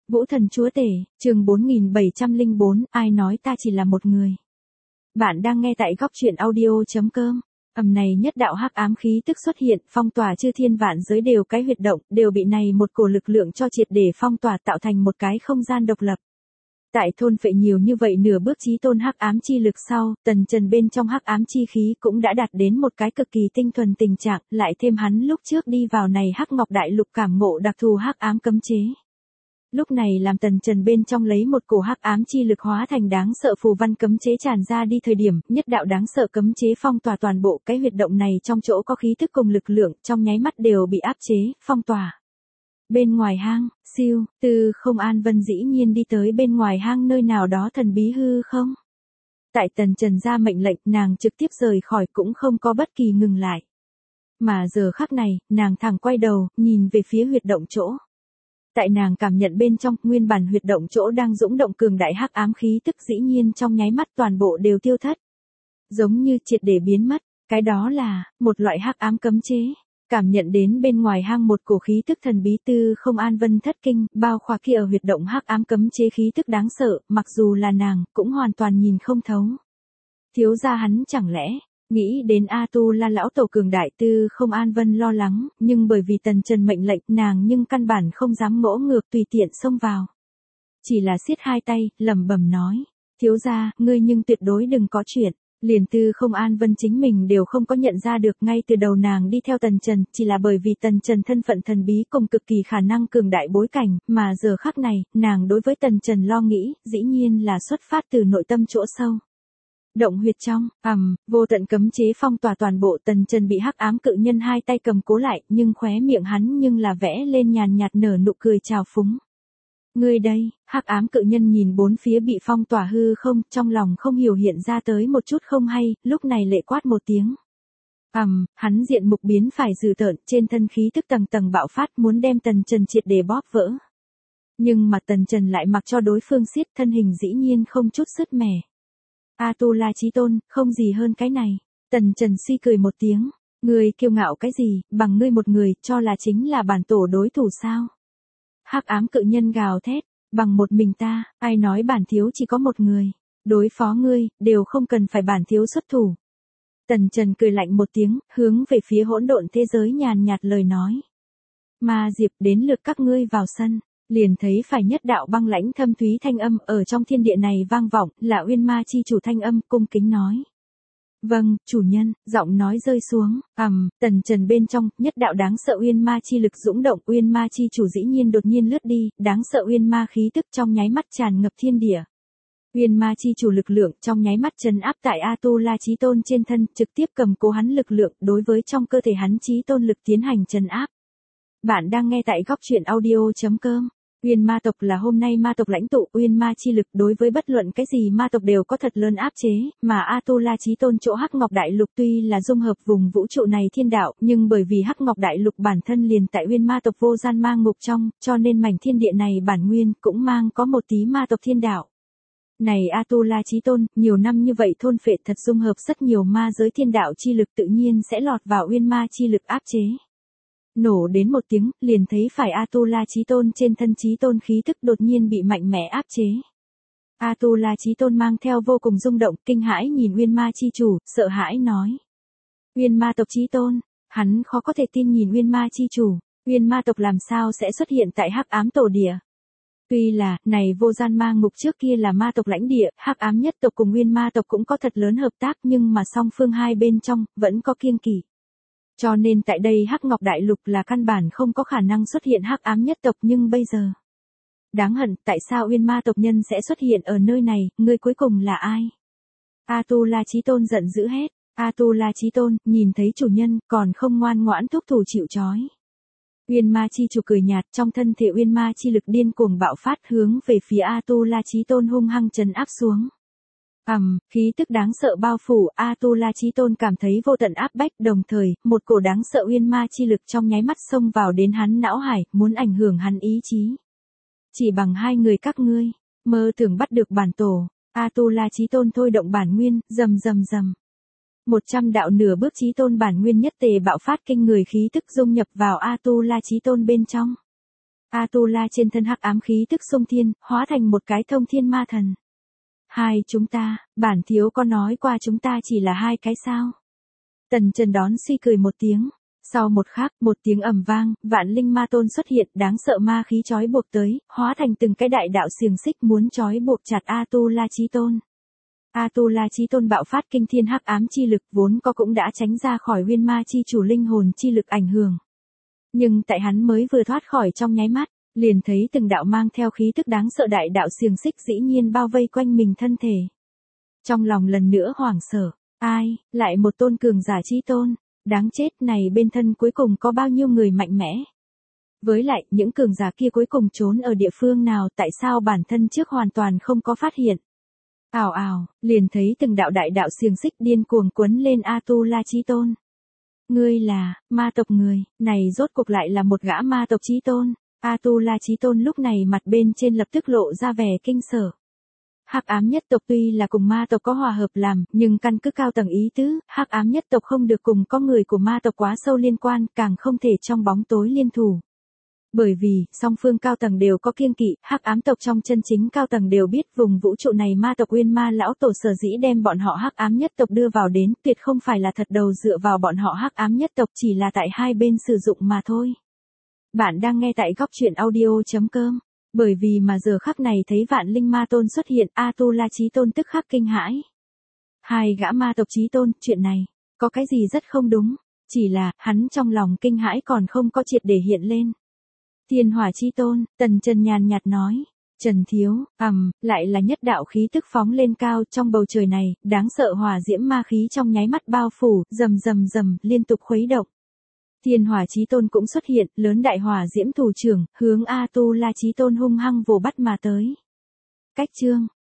Vũ thần chúa tể, chương 4704, ai nói ta chỉ là một người. Bạn đang nghe tại góc truyện audio.com. Ầm này nhất đạo hắc ám khí tức xuất hiện, phong tỏa chư thiên vạn giới đều cái huyệt động, đều bị này một cổ lực lượng cho triệt để phong tỏa tạo thành một cái không gian độc lập. Tại thôn phệ nhiều như vậy nửa bước chí tôn hắc ám chi lực sau, tần trần bên trong hắc ám chi khí cũng đã đạt đến một cái cực kỳ tinh thuần tình trạng, lại thêm hắn lúc trước đi vào này hắc ngọc đại lục cảm ngộ đặc thù hắc ám cấm chế. Lúc này làm tần trần bên trong lấy một cổ hắc ám chi lực hóa thành đáng sợ phù văn cấm chế tràn ra đi thời điểm, nhất đạo đáng sợ cấm chế phong tỏa toàn bộ cái huyệt động này trong chỗ có khí thức cùng lực lượng, trong nháy mắt đều bị áp chế, phong tỏa. Bên ngoài hang, siêu, từ không an vân dĩ nhiên đi tới bên ngoài hang nơi nào đó thần bí hư không. Tại tần trần ra mệnh lệnh, nàng trực tiếp rời khỏi cũng không có bất kỳ ngừng lại. Mà giờ khắc này, nàng thẳng quay đầu, nhìn về phía huyệt động chỗ. Tại nàng cảm nhận bên trong, nguyên bản huyệt động chỗ đang dũng động cường đại hắc ám khí tức dĩ nhiên trong nháy mắt toàn bộ đều tiêu thất. Giống như triệt để biến mất, cái đó là, một loại hắc ám cấm chế. Cảm nhận đến bên ngoài hang một cổ khí tức thần bí tư không an vân thất kinh, bao khỏa kia ở huyệt động hắc ám cấm chế khí tức đáng sợ, mặc dù là nàng, cũng hoàn toàn nhìn không thấu. Thiếu gia hắn chẳng lẽ, nghĩ đến A-tu-la lão tổ cường đại tư không an vân lo lắng, nhưng bởi vì tần trần mệnh lệnh nàng nhưng căn bản không dám ngỗ ngược tùy tiện xông vào. Chỉ là siết hai tay, lẩm bẩm nói, thiếu gia, ngươi nhưng tuyệt đối đừng có chuyện. Liền tư không an vân chính mình đều không có nhận ra được ngay từ đầu nàng đi theo tần trần, chỉ là bởi vì tần trần thân phận thần bí cùng cực kỳ khả năng cường đại bối cảnh, mà giờ khắc này, nàng đối với tần trần lo nghĩ, dĩ nhiên là xuất phát từ nội tâm chỗ sâu. Động huyệt trong, vô tận cấm chế phong tỏa toàn bộ, tần trần bị hắc ám cự nhân hai tay cầm cố lại, nhưng khóe miệng hắn nhưng là vẽ lên nhàn nhạt nở nụ cười trào phúng. Ngươi đây, hắc ám cự nhân nhìn bốn phía bị phong tỏa hư không, trong lòng không hiểu hiện ra tới một chút không hay, lúc này lệ quát một tiếng. Hắn diện mục biến phải dữ tợn, trên thân khí tức tầng tầng bạo phát muốn đem tần trần triệt để bóp vỡ. Nhưng mà tần trần lại mặc cho đối phương xiết, thân hình dĩ nhiên không chút sứt mẻ. A-tu-la chí tôn, không gì hơn cái này. Tần trần suy cười một tiếng, ngươi kiêu ngạo cái gì, bằng ngươi một người, cho là chính là bản tổ đối thủ sao? Hắc ám cự nhân gào thét, bằng một mình ta, ai nói bản thiếu chỉ có một người, đối phó ngươi, đều không cần phải bản thiếu xuất thủ. Tần trần cười lạnh một tiếng, hướng về phía hỗn độn thế giới nhàn nhạt lời nói. Ma diệp, đến lượt các ngươi vào sân. Liền thấy phải nhất đạo băng lãnh thâm thúy thanh âm ở trong thiên địa này vang vọng, là Uyên Ma chi chủ thanh âm, cung kính nói. Vâng, chủ nhân, giọng nói rơi xuống, tần trần bên trong, nhất đạo đáng sợ Uyên Ma chi lực dũng động, Uyên Ma chi chủ dĩ nhiên đột nhiên lướt đi, đáng sợ Uyên Ma khí tức trong nháy mắt tràn ngập thiên địa. Uyên Ma chi chủ lực lượng trong nháy mắt trấn áp tại A-tu-la chí tôn trên thân, trực tiếp cầm cố hắn lực lượng đối với trong cơ thể hắn chí tôn lực tiến hành trấn áp. Bạn đang nghe tại góc truyện audio.com. Uyên ma tộc là hôm nay ma tộc lãnh tụ, Uyên ma chi lực đối với bất luận cái gì ma tộc đều có thật lớn áp chế, mà A-tu-la chí tôn chỗ Hắc Ngọc Đại Lục tuy là dung hợp vùng vũ trụ này thiên đạo, nhưng bởi vì Hắc Ngọc Đại Lục bản thân liền tại Uyên ma tộc vô gian ma ngục trong, cho nên mảnh thiên địa này bản nguyên cũng mang có một tí ma tộc thiên đạo. Này A-tu-la chí tôn, nhiều năm như vậy thôn phệ thật dung hợp rất nhiều ma giới thiên đạo chi lực tự nhiên sẽ lọt vào Uyên ma chi lực áp chế. Nổ đến một tiếng, liền thấy phải A-tu-la chí tôn trên thân chí tôn khí tức đột nhiên bị mạnh mẽ áp chế. A-tu-la chí tôn mang theo vô cùng rung động, kinh hãi nhìn Uyên ma chi chủ, sợ hãi nói. Uyên ma tộc chí tôn, hắn khó có thể tin nhìn Uyên ma chi chủ, Uyên ma tộc làm sao sẽ xuất hiện tại hắc ám tổ địa. Tuy là, này vô gian ma ngục trước kia là ma tộc lãnh địa, hắc ám nhất tộc cùng Uyên ma tộc cũng có thật lớn hợp tác nhưng mà song phương hai bên trong, vẫn có kiêng kỵ. Cho nên tại đây Hắc Ngọc Đại Lục là căn bản không có khả năng xuất hiện hắc ám nhất tộc nhưng bây giờ. Đáng hận, tại sao Uyên ma tộc nhân sẽ xuất hiện ở nơi này, người cuối cùng là ai? A-tu-la chí tôn giận dữ hét, A-tu-la chí tôn, nhìn thấy chủ nhân, còn không ngoan ngoãn thúc thủ chịu trói. Uyên ma chi chủ cười nhạt, trong thân thể Uyên ma chi lực điên cuồng bạo phát hướng về phía A-tu-la chí tôn hung hăng trấn áp xuống. Khí tức đáng sợ bao phủ, A-tu-la chí tôn cảm thấy vô tận áp bách, đồng thời, một cổ đáng sợ Uyên ma chi lực trong nháy mắt xông vào đến hắn não hải, muốn ảnh hưởng hắn ý chí. Chỉ bằng hai người các ngươi, mơ tưởng bắt được bản tổ, A-tu-la chí tôn thôi động bản nguyên, rầm rầm rầm. 100 đạo nửa bước chí tôn bản nguyên nhất tề bạo phát kinh người khí tức dung nhập vào A-tu-la chí tôn bên trong. Atula trên thân hắc ám khí tức xung thiên, hóa thành một cái thông thiên ma thần. Hai chúng ta, bản thiếu có nói qua chúng ta chỉ là hai cái sao? Tần Trần đón suy cười một tiếng. Sau một khắc, một tiếng ầm vang, vạn linh ma tôn xuất hiện, đáng sợ ma khí trói buộc tới, hóa thành từng cái đại đạo xiềng xích muốn trói buộc chặt Atula Chí Tôn. Atula Chí Tôn bạo phát kinh thiên hắc ám chi lực vốn có cũng đã tránh ra khỏi Huyên Ma chi chủ linh hồn chi lực ảnh hưởng. Nhưng tại hắn mới vừa thoát khỏi trong nháy mắt, liền thấy từng đạo mang theo khí tức đáng sợ đại đạo xiềng xích dĩ nhiên bao vây quanh mình thân thể. Trong lòng lần nữa hoảng sợ, ai, lại một tôn cường giả Chí Tôn, đáng chết này bên thân cuối cùng có bao nhiêu người mạnh mẽ. Với lại, những cường giả kia cuối cùng trốn ở địa phương nào tại sao bản thân trước hoàn toàn không có phát hiện. Ào ào, liền thấy từng đạo đại đạo xiềng xích điên cuồng quấn lên Atula Chí Tôn. Ngươi là, ma tộc người, này rốt cuộc lại là một gã ma tộc Chí Tôn. Atula Chí Tôn lúc này mặt bên trên lập tức lộ ra vẻ kinh sợ. Hắc ám nhất tộc tuy là cùng ma tộc có hòa hợp làm, nhưng căn cứ cao tầng ý tứ, hắc ám nhất tộc không được cùng có người của ma tộc quá sâu liên quan, càng không thể trong bóng tối liên thủ. Bởi vì, song phương cao tầng đều có kiêng kỵ, hắc ám tộc trong chân chính cao tầng đều biết vùng vũ trụ này ma tộc Uyên Ma lão tổ sở dĩ đem bọn họ hắc ám nhất tộc đưa vào đến, tuyệt không phải là thật đầu dựa vào bọn họ hắc ám nhất tộc, chỉ là tại hai bên sử dụng mà thôi. Bạn đang nghe tại góc truyện audio.com. Bởi vì mà giờ khắc này thấy vạn linh ma tôn xuất hiện, Atula Chí Tôn tức khắc kinh hãi. Hai gã ma tộc Chí Tôn, chuyện này, có cái gì rất không đúng, chỉ là, hắn trong lòng kinh hãi còn không có triệt để hiện lên. Thiên Hỏa Chí Tôn, Tần Trần nhàn nhạt nói, Trần thiếu, lại là nhất đạo khí tức phóng lên cao trong bầu trời này, đáng sợ hỏa diễm ma khí trong nháy mắt bao phủ, rầm rầm rầm, liên tục khuấy động. Thiên Hỏa Chí Tôn cũng xuất hiện, lớn đại hỏa diễm thủ trưởng, hướng Atula Chí Tôn hung hăng vồ bắt mà tới. Cách chương